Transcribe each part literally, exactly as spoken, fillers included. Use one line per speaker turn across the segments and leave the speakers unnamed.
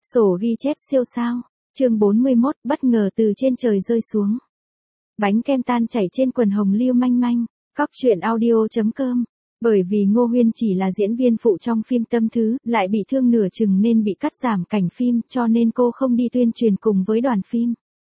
Sổ ghi chép siêu sao. Chương bốn mươi mốt, bất ngờ từ trên trời rơi xuống. Bánh kem tan chảy trên quần hồng liêu manh manh. Cóc truyện audio chấm com. Bởi vì Ngô Huyên chỉ là diễn viên phụ trong phim Tâm Thứ, lại bị thương nửa chừng nên bị cắt giảm cảnh phim, cho nên cô không đi tuyên truyền cùng với đoàn phim.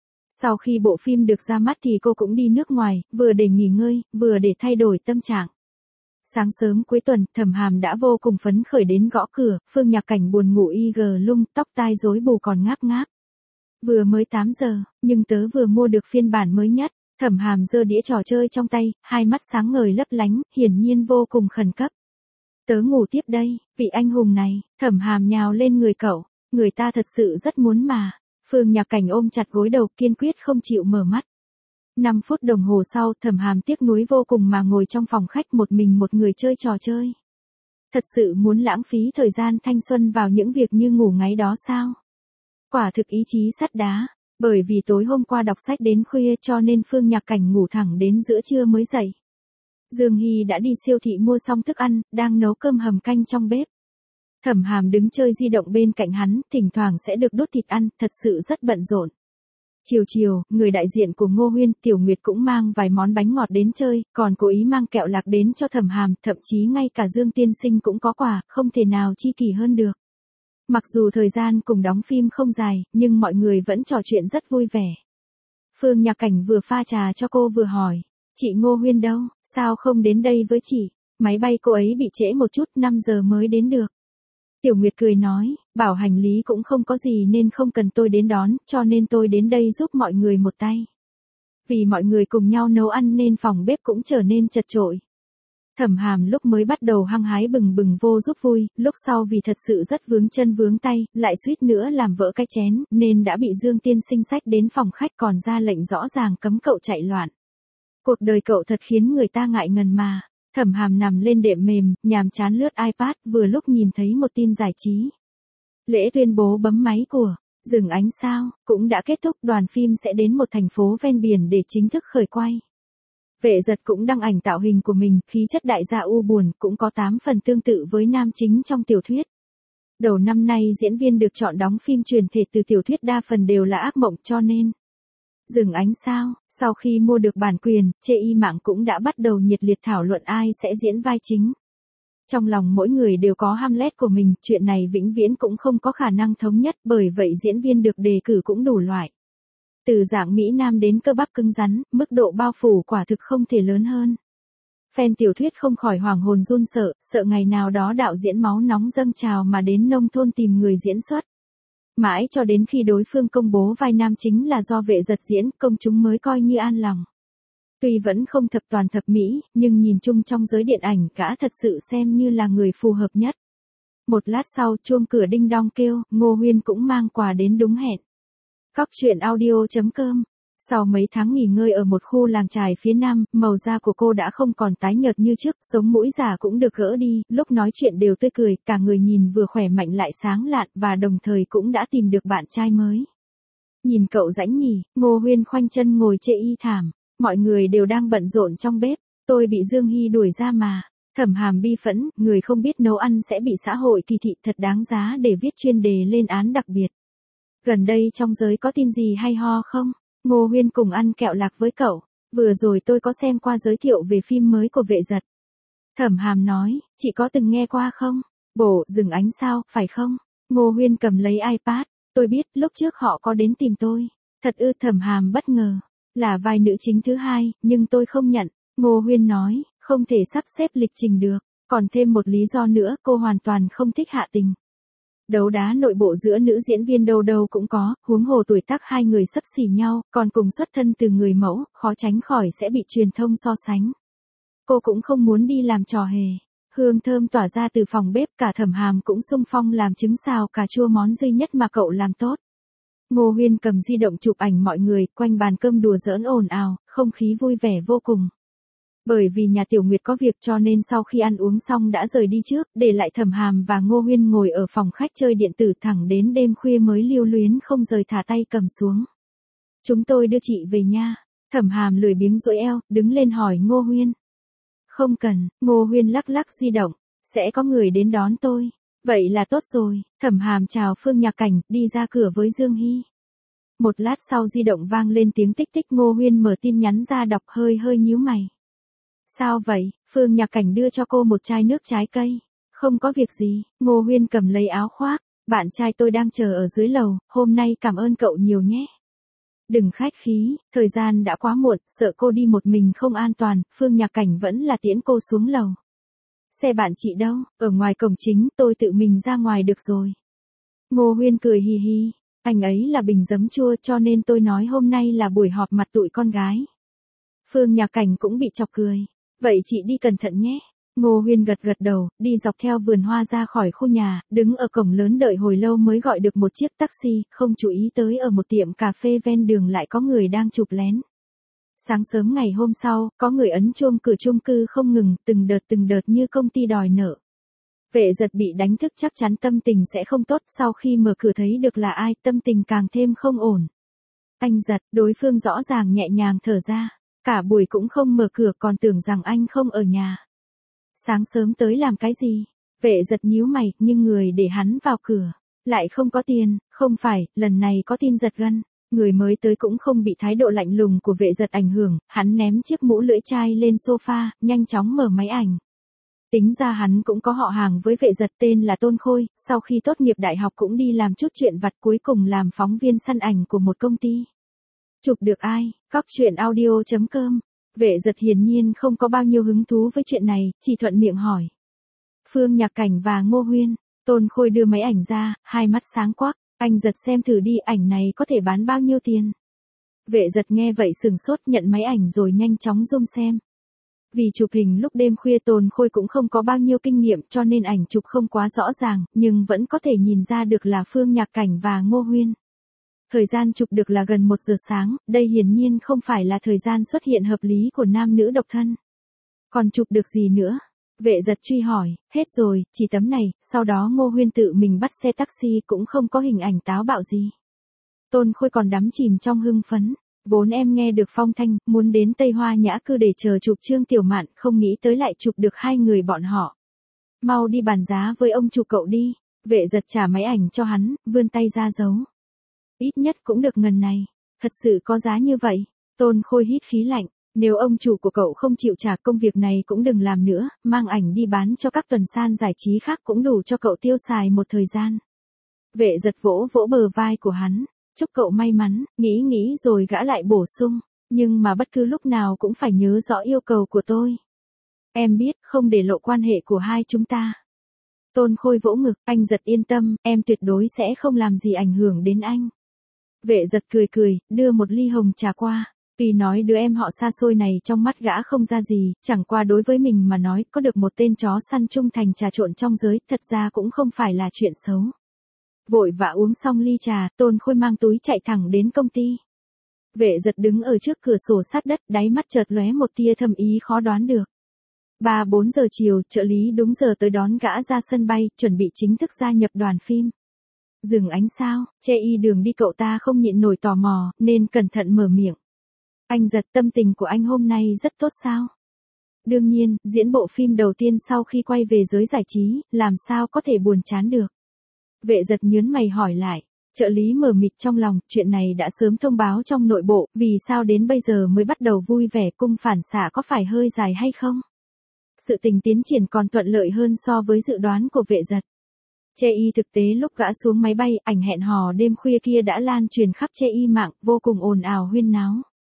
Sau khi bộ phim được ra mắt thì cô cũng đi nước ngoài, vừa để nghỉ ngơi, vừa để thay đổi tâm trạng. Sáng sớm cuối tuần, Thẩm Hàm đã vô cùng phấn khởi đến gõ cửa, Phương Nhạc Cảnh buồn ngủ y gờ lung, tóc tai rối bù còn ngáp ngáp. Vừa mới tám giờ, nhưng tớ vừa mua được phiên bản mới nhất. Thẩm Hàm giơ đĩa trò chơi trong tay, hai mắt sáng ngời lấp lánh, hiển nhiên vô cùng khẩn cấp. Tớ ngủ tiếp đây, vị anh hùng này. Thẩm Hàm nhào lên người cậu, người ta thật sự rất muốn mà. Phương Nhạc Cảnh ôm chặt gối đầu, kiên quyết không chịu mở mắt. năm phút đồng hồ sau, Thẩm Hàm tiếc nuối vô cùng mà ngồi trong phòng khách một mình một người chơi trò chơi. Thật sự muốn lãng phí thời gian thanh xuân vào những việc như ngủ ngáy đó sao? Quả thực ý chí sắt đá. Bởi vì tối hôm qua đọc sách đến khuya cho nên Phương Nhạc Cảnh ngủ thẳng đến giữa trưa mới dậy. Dương Hy đã đi siêu thị mua xong thức ăn, đang nấu cơm hầm canh trong bếp. Thẩm Hàm đứng chơi di động bên cạnh hắn, thỉnh thoảng sẽ được đút thịt ăn, thật sự rất bận rộn. Chiều chiều, người đại diện của Ngô Huyên, Tiểu Nguyệt cũng mang vài món bánh ngọt đến chơi, còn cố ý mang kẹo lạc đến cho Thẩm Hàm, thậm chí ngay cả Dương Tiên Sinh cũng có quà, không thể nào chi kỷ hơn được. Mặc dù thời gian cùng đóng phim không dài, nhưng mọi người vẫn trò chuyện rất vui vẻ. Phương Nhạc Cảnh vừa pha trà cho cô vừa hỏi, chị Ngô Huyên đâu, sao không đến đây với chị? Máy bay cô ấy bị trễ một chút, năm giờ mới đến được. Tiểu Nguyệt cười nói, bảo hành lý cũng không có gì nên không cần tôi đến đón, cho nên tôi đến đây giúp mọi người một tay. Vì mọi người cùng nhau nấu ăn nên phòng bếp cũng trở nên chật chội. Thẩm Hàm lúc mới bắt đầu hăng hái bừng bừng vô giúp vui, lúc sau vì thật sự rất vướng chân vướng tay, lại suýt nữa làm vỡ cái chén, nên đã bị Dương Tiên Sinh xách đến phòng khách còn ra lệnh rõ ràng cấm cậu chạy loạn. Cuộc đời cậu thật khiến người ta ngại ngần mà. Thẩm Hàm nằm lên đệm mềm, nhàm chán lướt iPad, vừa lúc nhìn thấy một tin giải trí. Lễ tuyên bố bấm máy của Dừng Ánh Sao cũng đã kết thúc, đoàn phim sẽ đến một thành phố ven biển để chính thức khởi quay. Vệ Giật cũng đăng ảnh tạo hình của mình, khí chất đại gia u buồn, cũng có tám phần tương tự với nam chính trong tiểu thuyết. Đầu năm nay diễn viên được chọn đóng phim truyền thể từ tiểu thuyết đa phần đều là ác mộng, cho nên Dừng Ánh Sao, sau khi mua được bản quyền, chê y mạng cũng đã bắt đầu nhiệt liệt thảo luận ai sẽ diễn vai chính. Trong lòng mỗi người đều có Hamlet của mình, chuyện này vĩnh viễn cũng không có khả năng thống nhất, bởi vậy diễn viên được đề cử cũng đủ loại. Từ dạng Mỹ Nam đến cơ bắp cứng rắn, mức độ bao phủ quả thực không thể lớn hơn. Fan tiểu thuyết không khỏi hoàng hồn run sợ, sợ ngày nào đó đạo diễn máu nóng dâng trào mà đến nông thôn tìm người diễn xuất. Mãi cho đến khi đối phương công bố vai nam chính là do Vệ Giật diễn, công chúng mới coi như an lòng. Tuy vẫn không thập toàn thập mỹ, nhưng nhìn chung trong giới điện ảnh gã thật sự xem như là người phù hợp nhất. Một lát sau chuông cửa đinh đong kêu, Ngô Huyên cũng mang quà đến đúng hẹn. Cóc truyện audio chấm com. Sau mấy tháng nghỉ ngơi ở một khu làng chài phía nam, màu da của cô đã không còn tái nhợt như trước, sống mũi già cũng được gỡ đi, lúc nói chuyện đều tươi cười, cả người nhìn vừa khỏe mạnh lại sáng lạn, và đồng thời cũng đã tìm được bạn trai mới. Nhìn cậu rãnh nhỉ, Ngô Huyên khoanh chân ngồi chê y thảm, mọi người đều đang bận rộn trong bếp, tôi bị Dương Hy đuổi ra mà. Thẩm Hàm bi phẫn, người không biết nấu ăn sẽ bị xã hội kỳ thị, thật đáng giá để viết chuyên đề lên án đặc biệt. Gần đây trong giới có tin gì hay ho không? Ngô Huyên cùng ăn kẹo lạc với cậu. Vừa rồi tôi có xem qua giới thiệu về phim mới của Vệ Giật. Thẩm Hàm nói, chị có từng nghe qua không? Bộ Dừng Ánh Sao, phải không? Ngô Huyên cầm lấy iPad. Tôi biết, lúc trước họ có đến tìm tôi. Thật ư? Thẩm Hàm bất ngờ. Là vai nữ chính thứ hai, nhưng tôi không nhận. Ngô Huyên nói, không thể sắp xếp lịch trình được. Còn thêm một lý do nữa, cô hoàn toàn không thích Hạ Tình. Đấu đá nội bộ giữa nữ diễn viên đâu đâu cũng có, huống hồ tuổi tác hai người xấp xỉ nhau, còn cùng xuất thân từ người mẫu, khó tránh khỏi sẽ bị truyền thông so sánh. Cô cũng không muốn đi làm trò hề. Hương thơm tỏa ra từ phòng bếp, cả Thẩm Hàm cũng xung phong làm trứng xào cà chua, món duy nhất mà cậu làm tốt. Ngô Huyên cầm di động chụp ảnh mọi người, quanh bàn cơm đùa giỡn ồn ào, không khí vui vẻ vô cùng. Bởi vì nhà Tiểu Nguyệt có việc cho nên sau khi ăn uống xong đã rời đi trước, để lại Thẩm Hàm và Ngô Huyên ngồi ở phòng khách chơi điện tử thẳng đến đêm khuya mới lưu luyến không rời thả tay cầm xuống. Chúng tôi đưa chị về nha. Thẩm Hàm lười biếng duỗi eo, đứng lên hỏi Ngô Huyên. Không cần, Ngô Huyên lắc lắc di động, sẽ có người đến đón tôi. Vậy là tốt rồi, Thẩm Hàm chào Phương Nhạc Cảnh, đi ra cửa với Dương Hy. Một lát sau di động vang lên tiếng tích tích, Ngô Huyên mở tin nhắn ra đọc, hơi hơi nhíu mày. Sao vậy? Phương Nhạc Cảnh đưa cho cô một chai nước trái cây. Không có việc gì, Ngô Huyên cầm lấy áo khoác. Bạn trai tôi đang chờ ở dưới lầu, hôm nay cảm ơn cậu nhiều nhé. Đừng khách khí, thời gian đã quá muộn, sợ cô đi một mình không an toàn, Phương Nhạc Cảnh vẫn là tiễn cô xuống lầu. Xe bạn chị đâu? Ở ngoài cổng chính, tôi tự mình ra ngoài được rồi. Ngô Huyên cười hì hì, anh ấy là bình giấm chua cho nên tôi nói hôm nay là buổi họp mặt tụi con gái. Phương Nhạc Cảnh cũng bị chọc cười. Vậy chị đi cẩn thận nhé. Ngô Huyên gật gật đầu, đi dọc theo vườn hoa ra khỏi khu nhà, đứng ở cổng lớn đợi hồi lâu mới gọi được một chiếc taxi, không chú ý tới ở một tiệm cà phê ven đường lại có người đang chụp lén. Sáng sớm ngày hôm sau, có người ấn chuông cửa chung cư không ngừng, từng đợt từng đợt như công ty đòi nợ. Vệ Giật bị đánh thức chắc chắn tâm tình sẽ không tốt, sau khi mở cửa thấy được là ai, tâm tình càng thêm không ổn. Anh Giật, đối phương rõ ràng nhẹ nhàng thở ra, cả buổi cũng không mở cửa còn tưởng rằng anh không ở nhà. Sáng sớm tới làm cái gì? Vệ Giật nhíu mày, nhưng người để hắn vào cửa lại không có tiền, không phải, lần này có tin giật gân. Người mới tới cũng không bị thái độ lạnh lùng của Vệ Giật ảnh hưởng, hắn ném chiếc mũ lưỡi chai lên sofa, nhanh chóng mở máy ảnh. Tính ra hắn cũng có họ hàng với Vệ Giật, tên là Tôn Khôi, sau khi tốt nghiệp đại học cũng đi làm chút chuyện vặt, cuối cùng làm phóng viên săn ảnh của một công ty. Chụp được ai? Cóc truyện audio chấm com. Vệ Giật hiển nhiên không có bao nhiêu hứng thú với chuyện này, chỉ thuận miệng hỏi. Phương Nhạc Cảnh và Ngô Huyên. Tôn Khôi đưa máy ảnh ra, hai mắt sáng quắc. Anh Giật xem thử đi, ảnh này có thể bán bao nhiêu tiền? Vệ Giật nghe vậy sừng sốt, nhận máy ảnh rồi nhanh chóng zoom xem. Vì chụp hình lúc đêm khuya Tôn Khôi cũng không có bao nhiêu kinh nghiệm cho nên ảnh chụp không quá rõ ràng, nhưng vẫn có thể nhìn ra được là Phương Nhạc Cảnh và Ngô Huyên. Thời gian chụp được là gần một giờ sáng, đây hiển nhiên không phải là thời gian xuất hiện hợp lý của nam nữ độc thân. Còn chụp được gì nữa? Vệ Giật truy hỏi, hết rồi, chỉ tấm này, sau đó Ngô Huyên tự mình bắt xe taxi cũng không có hình ảnh táo bạo gì. Tôn Khôi còn đắm chìm trong hưng phấn, vốn em nghe được phong thanh, muốn đến Tây Hoa Nhã Cư để chờ chụp Trương Tiểu Mạn, không nghĩ tới lại chụp được hai người bọn họ. Mau đi bàn giá với ông chủ cậu đi, Vệ Giật trả máy ảnh cho hắn, vươn tay ra giấu. Ít nhất cũng được ngần này, thật sự có giá như vậy, Tôn Khôi hít khí lạnh. Nếu ông chủ của cậu không chịu trả công việc này cũng đừng làm nữa, mang ảnh đi bán cho các tuần san giải trí khác cũng đủ cho cậu tiêu xài một thời gian. Vệ Giật vỗ vỗ bờ vai của hắn, chúc cậu may mắn, nghĩ nghĩ rồi gã lại bổ sung, nhưng mà bất cứ lúc nào cũng phải nhớ rõ yêu cầu của tôi. Em biết, không để lộ quan hệ của hai chúng ta. Tôn Khôi vỗ ngực, anh Giật yên tâm, em tuyệt đối sẽ không làm gì ảnh hưởng đến anh. Vệ Giật cười cười, đưa một ly hồng trà qua. Vì nói đứa em họ xa xôi này trong mắt gã không ra gì, chẳng qua đối với mình mà nói có được một tên chó săn trung thành trà trộn trong giới, thật ra cũng không phải là chuyện xấu. Vội vã uống xong ly trà, Tôn Khôi mang túi chạy thẳng đến công ty. Vệ Giật đứng ở trước cửa sổ sát đất, đáy mắt chợt lóe một tia thâm ý khó đoán được. Ba bốn giờ chiều, trợ lý đúng giờ tới đón gã ra sân bay, chuẩn bị chính thức gia nhập đoàn phim. Dừng ánh sao, che y đường đi cậu ta không nhịn nổi tò mò, nên cẩn thận mở miệng. Anh Giật, tâm tình của anh hôm nay rất tốt sao? Đương nhiên, diễn bộ phim đầu tiên sau khi quay về giới giải trí, làm sao có thể buồn chán được. Vệ Giật nhớn mày hỏi lại, trợ lý mờ mịt trong lòng, chuyện này đã sớm thông báo trong nội bộ, vì sao đến bây giờ mới bắt đầu vui vẻ, cung phản xạ có phải hơi dài hay không? Sự tình tiến triển còn thuận lợi hơn so với dự đoán của Vệ Giật. Chê y thực tế lúc gã xuống máy bay, ảnh hẹn hò đêm khuya kia đã lan truyền khắp chê y mạng, vô cùng ồn ào huyên náo.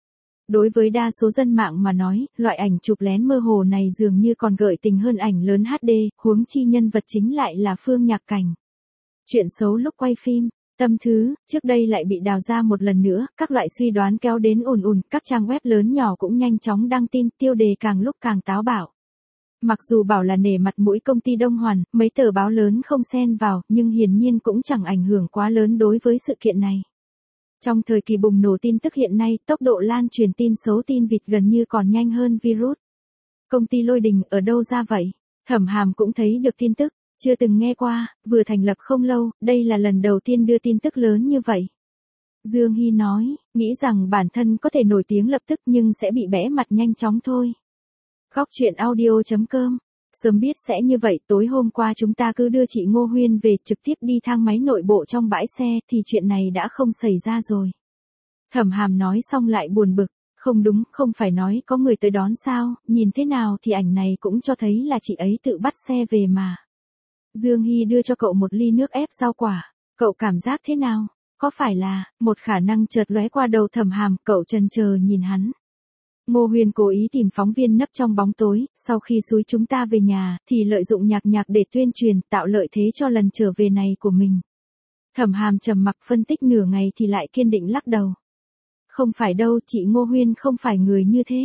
Đối với đa số dân mạng mà nói, loại ảnh chụp lén mơ hồ này dường như còn gợi tình hơn ảnh lớn hát đê, huống chi nhân vật chính lại là Phương Nhạc Cảnh. Chuyện xấu lúc quay phim, tâm thứ, trước đây lại bị đào ra một lần nữa, các loại suy đoán kéo đến ùn ùn, các trang web lớn nhỏ cũng nhanh chóng đăng tin, tiêu đề càng lúc càng táo bạo. Mặc dù bảo là nể mặt mũi công ty Đông Hoàn, mấy tờ báo lớn không xen vào, nhưng hiển nhiên cũng chẳng ảnh hưởng quá lớn đối với sự kiện này. Trong thời kỳ bùng nổ tin tức hiện nay, tốc độ lan truyền tin xấu tin vịt gần như còn nhanh hơn virus. Công ty Lôi Đình ở đâu ra vậy? Thẩm Hàm cũng thấy được tin tức, chưa từng nghe qua, vừa thành lập không lâu, đây là lần đầu tiên đưa tin tức lớn như vậy. Dương Hy nói, nghĩ rằng bản thân có thể nổi tiếng lập tức nhưng sẽ bị bẽ mặt nhanh chóng thôi. Cóc truyện audio chấm com Sớm biết sẽ như vậy, tối hôm qua chúng ta cứ đưa chị Ngô Huyên về, trực tiếp đi thang máy nội bộ trong bãi xe, thì chuyện này đã không xảy ra rồi. Thẩm Hàm nói xong lại buồn bực, không đúng, không phải nói có người tới đón sao, nhìn thế nào thì ảnh này cũng cho thấy là chị ấy tự bắt xe về mà. Dương Hy đưa cho cậu một ly nước ép rau quả, cậu cảm giác thế nào? Có phải là, một khả năng chợt lóe qua đầu Thẩm Hàm, cậu chần chờ nhìn hắn. Ngô Huyên cố ý tìm phóng viên nấp trong bóng tối, sau khi xúi chúng ta về nhà, thì lợi dụng nhạc nhạc để tuyên truyền, tạo lợi thế cho lần trở về này của mình. Thẩm Hàm trầm mặc phân tích nửa ngày thì lại kiên định lắc đầu. Không phải đâu, chị Ngô Huyên không phải người như thế.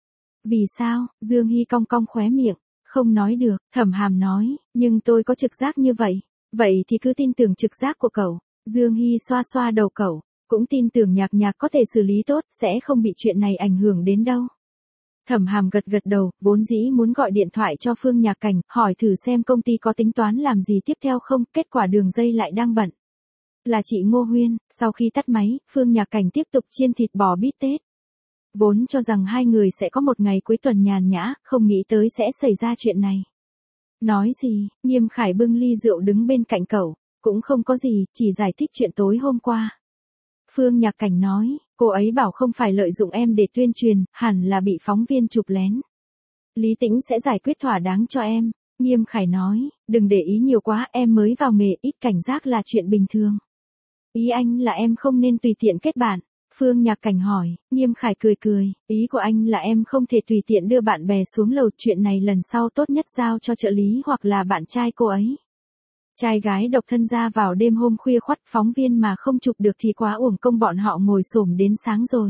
Vì sao? Dương Hy cong cong khóe miệng, không nói được, Thẩm Hàm nói, nhưng tôi có trực giác như vậy. Vậy thì cứ tin tưởng trực giác của cậu. Dương Hy xoa xoa đầu cậu, cũng tin tưởng nhạc nhạc có thể xử lý tốt, sẽ không bị chuyện này ảnh hưởng đến đâu. Thẩm Hàm gật gật đầu, vốn dĩ muốn gọi điện thoại cho Phương Nhạc Cảnh, hỏi thử xem công ty có tính toán làm gì tiếp theo không, kết quả đường dây lại đang bận. Là chị Ngô Huyên, sau khi tắt máy, Phương Nhạc Cảnh tiếp tục chiên thịt bò bít tết. Vốn cho rằng hai người sẽ có một ngày cuối tuần nhàn nhã, không nghĩ tới sẽ xảy ra chuyện này. Nói gì, Nghiêm Khải bưng ly rượu đứng bên cạnh cậu, cũng không có gì, chỉ giải thích chuyện tối hôm qua. Phương Nhạc Cảnh nói, cô ấy bảo không phải lợi dụng em để tuyên truyền, hẳn là bị phóng viên chụp lén. Lý Tĩnh sẽ giải quyết thỏa đáng cho em. Nghiêm Khải nói, đừng để ý nhiều quá, em mới vào nghề, ít cảnh giác là chuyện bình thường. Ý anh là em không nên tùy tiện kết bạn. Phương Nhạc Cảnh hỏi, Nghiêm Khải cười cười, ý của anh là em không thể tùy tiện đưa bạn bè xuống lầu, chuyện này lần sau tốt nhất giao cho trợ lý hoặc là bạn trai cô ấy. Trai gái độc thân ra vào đêm hôm khuya khoắt, phóng viên mà không chụp được thì quá uổng công bọn họ ngồi xổm đến sáng rồi.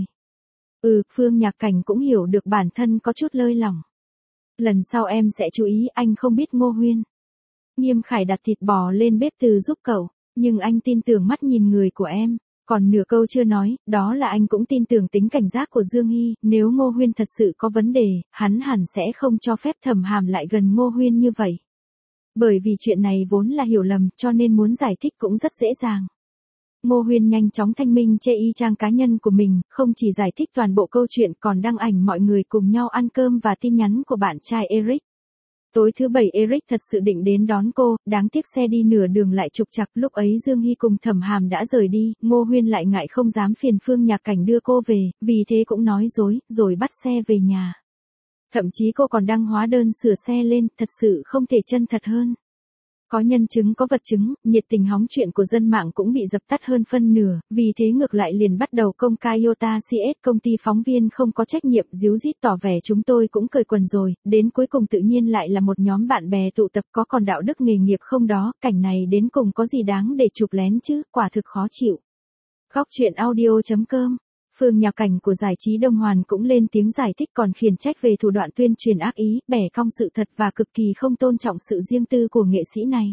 Ừ, Phương Nhạc Cảnh cũng hiểu được bản thân có chút lơi lỏng. Lần sau em sẽ chú ý, anh không biết Ngô Huyên. Nghiêm Khải đặt thịt bò lên bếp từ giúp cậu, nhưng anh tin tưởng mắt nhìn người của em. Còn nửa câu chưa nói, đó là anh cũng tin tưởng tính cảnh giác của Dương Hy, nếu Ngô Huyên thật sự có vấn đề, hắn hẳn sẽ không cho phép Thẩm Hàm lại gần Ngô Huyên như vậy. Bởi vì chuyện này vốn là hiểu lầm, cho nên muốn giải thích cũng rất dễ dàng. Ngô Huyên nhanh chóng thanh minh chê y trang cá nhân của mình, không chỉ giải thích toàn bộ câu chuyện còn đăng ảnh mọi người cùng nhau ăn cơm và tin nhắn của bạn trai Eric. Tối thứ bảy Eric thật sự định đến đón cô, đáng tiếc xe đi nửa đường lại trục trặc, lúc ấy Dương Hy cùng Thẩm Hàm đã rời đi, Ngô Huyên lại ngại không dám phiền Phương Nhạc Cảnh đưa cô về, vì thế cũng nói dối, rồi bắt xe về nhà. Thậm chí cô còn đăng hóa đơn sửa xe lên, thật sự không thể chân thật hơn. Có nhân chứng có vật chứng, nhiệt tình hóng chuyện của dân mạng cũng bị dập tắt hơn phân nửa, vì thế ngược lại liền bắt đầu công khai Iota xê ét, công ty phóng viên không có trách nhiệm, díu dít tỏ vẻ chúng tôi cũng cởi quần rồi, đến cuối cùng tự nhiên lại là một nhóm bạn bè tụ tập có còn đạo đức nghề nghiệp không đó, cảnh này đến cùng có gì đáng để chụp lén chứ, quả thực khó chịu. Góc truyện audio chấm com. Phương Nhạc Cảnh của giải trí Đông Hoàn cũng lên tiếng giải thích, còn khiển trách về thủ đoạn tuyên truyền ác ý, bẻ cong sự thật và cực kỳ không tôn trọng sự riêng tư của nghệ sĩ này.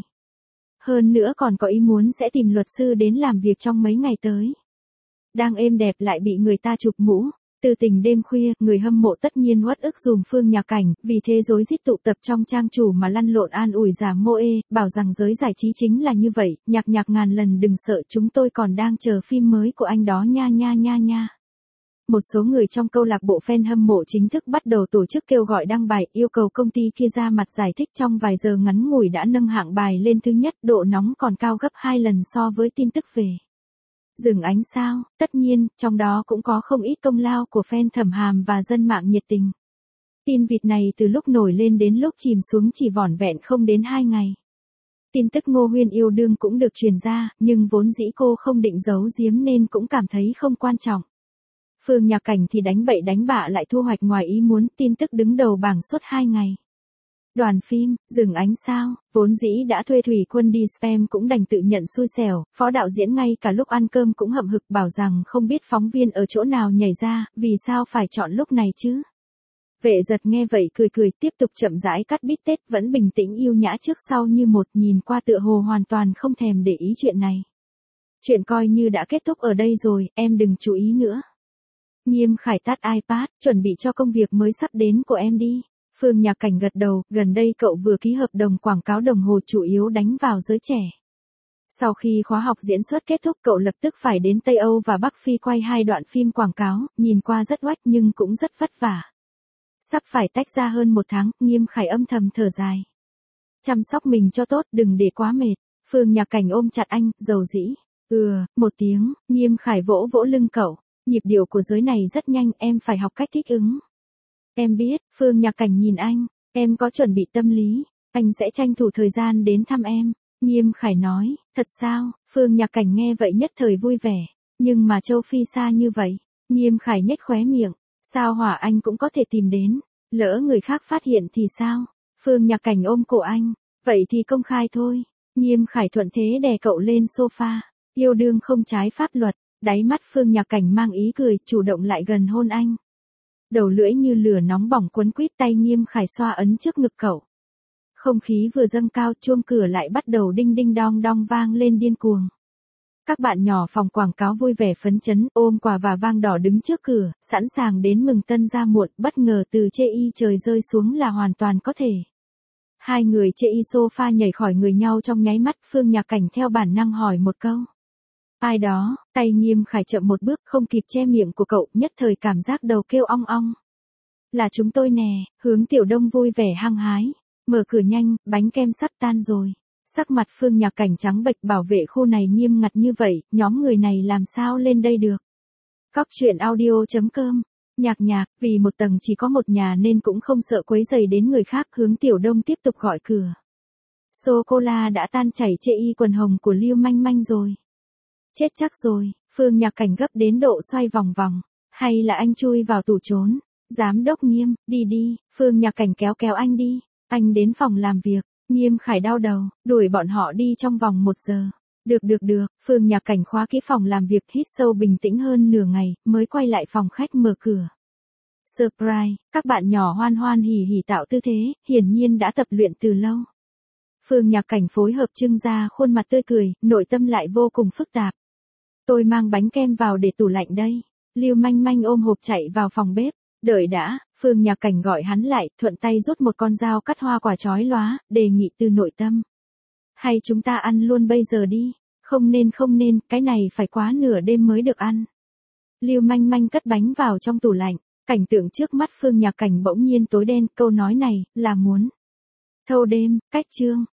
Hơn nữa còn có ý muốn sẽ tìm luật sư đến làm việc trong mấy ngày tới. Đang êm đẹp lại bị người ta chụp mũ. Từ tình đêm khuya, người hâm mộ tất nhiên uất ức dùm Phương Nhạc Cảnh, vì thế rối rít tụ tập trong trang chủ mà lăn lộn an ủi giả mô ê, bảo rằng giới giải trí chính là như vậy, nhạc nhạc ngàn lần đừng sợ, chúng tôi còn đang chờ phim mới của anh đó nha nha nha nha. Một số người trong câu lạc bộ fan hâm mộ chính thức bắt đầu tổ chức kêu gọi đăng bài, yêu cầu công ty kia ra mặt giải thích, trong vài giờ ngắn ngủi đã nâng hạng bài lên thứ nhất, độ nóng còn cao gấp hai lần so với tin tức về Dừng Ánh Sao, tất nhiên, trong đó cũng có không ít công lao của fan Thẩm Hàm và dân mạng nhiệt tình. Tin vịt này từ lúc nổi lên đến lúc chìm xuống chỉ vỏn vẹn không đến hai ngày. Tin tức Ngô Huyên yêu đương cũng được truyền ra, nhưng vốn dĩ cô không định giấu giếm nên cũng cảm thấy không quan trọng. Phương Nhạc Cảnh thì đánh bậy đánh bạ lại thu hoạch ngoài ý muốn, tin tức đứng đầu bảng suốt hai ngày. Đoàn phim, Dừng Ánh Sao, vốn dĩ đã thuê thủy quân đi spam cũng đành tự nhận xui xẻo, phó đạo diễn ngay cả lúc ăn cơm cũng hậm hực bảo rằng không biết phóng viên ở chỗ nào nhảy ra, vì sao phải chọn lúc này chứ. Vệ Giật nghe vậy cười cười, tiếp tục chậm rãi cắt bít tết, vẫn bình tĩnh yêu nhã trước sau như một, nhìn qua tựa hồ hoàn toàn không thèm để ý chuyện này. Chuyện coi như đã kết thúc ở đây rồi, em đừng chú ý nữa. Nghiêm Khải tắt iPad, chuẩn bị cho công việc mới sắp đến của em đi. Phương Nhạc Cảnh gật đầu, gần đây cậu vừa ký hợp đồng quảng cáo đồng hồ chủ yếu đánh vào giới trẻ. Sau khi khóa học diễn xuất kết thúc cậu lập tức phải đến Tây Âu và Bắc Phi quay hai đoạn phim quảng cáo, nhìn qua rất oách nhưng cũng rất vất vả. Sắp phải tách ra hơn một tháng, Nghiêm Khải âm thầm thở dài. Chăm sóc mình cho tốt, đừng để quá mệt. Phương Nhạc Cảnh ôm chặt anh, dầu dĩ. Ừ, một tiếng, Nghiêm Khải vỗ vỗ lưng cậu. Nhịp điệu của giới này rất nhanh, em phải học cách thích ứng. Em biết, Phương Nhạc Cảnh nhìn anh, em có chuẩn bị tâm lý, anh sẽ tranh thủ thời gian đến thăm em. Nghiêm Khải nói, thật sao? Phương Nhạc Cảnh nghe vậy nhất thời vui vẻ. Nhưng mà châu Phi xa như vậy. Nghiêm Khải nhếch khóe miệng. Sao hỏa anh cũng có thể tìm đến. Lỡ người khác phát hiện thì sao? Phương Nhạc Cảnh ôm cổ anh. Vậy thì công khai thôi. Nghiêm Khải thuận thế đè cậu lên sofa. Yêu đương không trái pháp luật. Đáy mắt Phương Nhạc Cảnh mang ý cười, chủ động lại gần hôn anh. Đầu lưỡi như lửa nóng bỏng quấn quýt tay Nghiêm Khải xoa ấn trước ngực cậu. Không khí vừa dâng cao, chuông cửa lại bắt đầu đinh đinh đong đong vang lên điên cuồng. Các bạn nhỏ phòng quảng cáo vui vẻ phấn chấn, ôm quà và vang đỏ đứng trước cửa, sẵn sàng đến mừng tân gia muộn, bất ngờ từ chê y trời rơi xuống là hoàn toàn có thể. Hai người chê y sofa nhảy khỏi người nhau trong nháy mắt, Phương Nhạc Cảnh theo bản năng hỏi một câu. Ai đó? Tay Nghiêm Khải chậm một bước, không kịp che miệng của cậu, nhất thời cảm giác đầu kêu ong ong. Là chúng tôi nè. Hướng Tiểu Đông vui vẻ hăng hái. Mở cửa nhanh, bánh kem sắp tan rồi. Sắc mặt Phương Nhạc Cảnh trắng bệch, bảo vệ khu này nghiêm ngặt như vậy, nhóm người này làm sao lên đây được. Cóc truyện audio chấm com. Nhạc nhạc, vì một tầng chỉ có một nhà nên cũng không sợ quấy rầy đến người khác. Hướng Tiểu Đông tiếp tục gọi cửa. Sô-cô-la đã tan chảy chê y quần hồng của Lưu Manh Manh rồi. Chết chắc rồi. Phương Nhạc Cảnh gấp đến độ xoay vòng vòng. Hay là anh chui vào tủ trốn. Giám đốc Nghiêm, đi đi. Phương Nhạc Cảnh kéo kéo anh đi. Anh đến phòng làm việc. Nghiêm Khải đau đầu, đuổi bọn họ đi trong vòng một giờ. Được được được, Phương Nhạc Cảnh khóa kỹ phòng làm việc, hít sâu bình tĩnh hơn nửa ngày, mới quay lại phòng khách mở cửa. Surprise, các bạn nhỏ hoan hoan hỉ hỉ tạo tư thế, hiển nhiên đã tập luyện từ lâu. Phương Nhạc Cảnh phối hợp trưng ra khuôn mặt tươi cười, nội tâm lại vô cùng phức tạp. Tôi mang bánh kem vào để tủ lạnh đây. Lưu Manh Manh ôm hộp chạy vào phòng bếp. Đợi đã, Phương Nhạc Cảnh gọi hắn lại, thuận tay rút một con dao cắt hoa quả chói lóa, đề nghị từ nội tâm. Hay chúng ta ăn luôn bây giờ đi. Không nên không nên, cái này phải quá nửa đêm mới được ăn. Lưu Manh Manh cất bánh vào trong tủ lạnh. Cảnh tượng trước mắt Phương Nhạc Cảnh bỗng nhiên tối đen, câu nói này, là muốn thâu đêm, cách chương.